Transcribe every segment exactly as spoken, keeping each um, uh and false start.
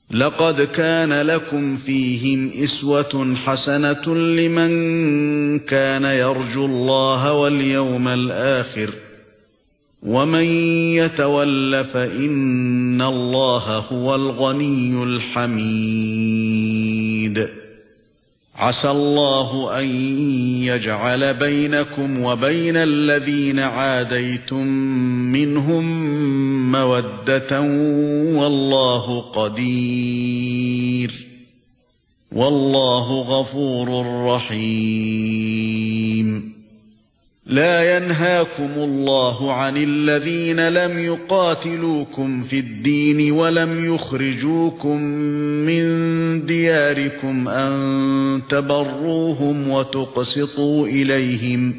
لقد كان لكم فيهم أسوة حسنة لمن كان يرجو الله واليوم الآخر ومن يتول فإن الله هو الغني الحميد عسى الله أن يجعل بينكم وبين الذين عاديتم منهم مودة والله قدير والله غفور رحيم لا ينهاكم الله عن الذين لم يقاتلوكم في الدين ولم يخرجوكم من دياركم أن تبروهم وتقسطوا إليهم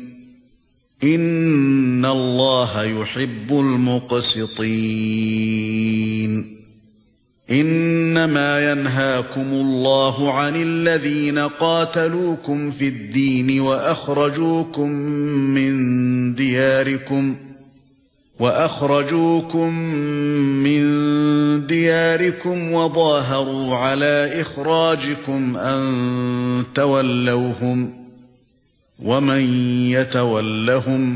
إن الله يحب المقسطين إنما ينهاكم الله عن الذين قاتلوكم في الدين وأخرجوكم من دياركم وأخرجوكم من دياركم وظاهروا على إخراجكم أن تولوهم ومن يتولهم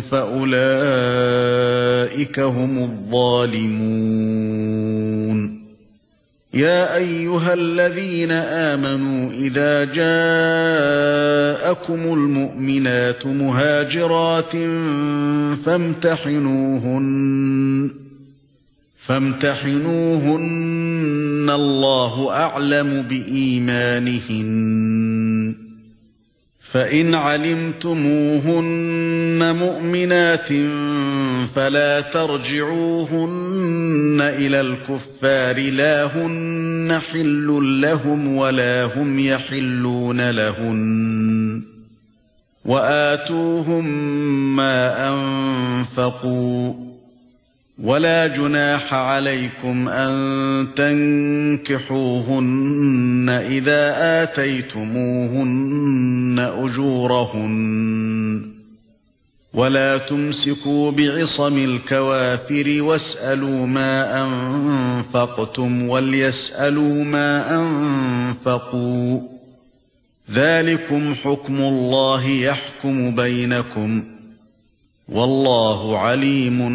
فأولئك هم الظالمون يا أيها الذين آمنوا إذا جاءكم المؤمنات مهاجرات فامتحنوهن فامتحنوهن الله أعلم بإيمانهن فإن علمتموهن مؤمنات فلا ترجعوهن إلى الكفار لا هن حل لهم ولا هم يحلون لهن وآتوهم ما أنفقوا ولا جناح عليكم أن تنكحوهن إذا آتيتموهن أجورهن ولا تمسكوا بعصم الكوافر واسألوا ما أنفقتم وليسألوا ما أنفقوا ذلكم حكم الله يحكم بينكم والله عليم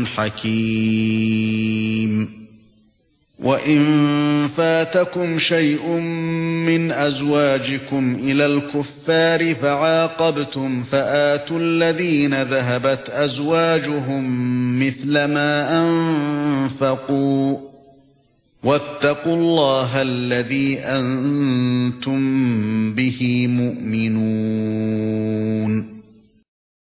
حكيم وإن فاتكم شيء من أزواجكم إلى الكفار فعاقبتم فآتوا الذين ذهبت أزواجهم مثل ما أنفقوا واتقوا الله الذي أنتم به مؤمنون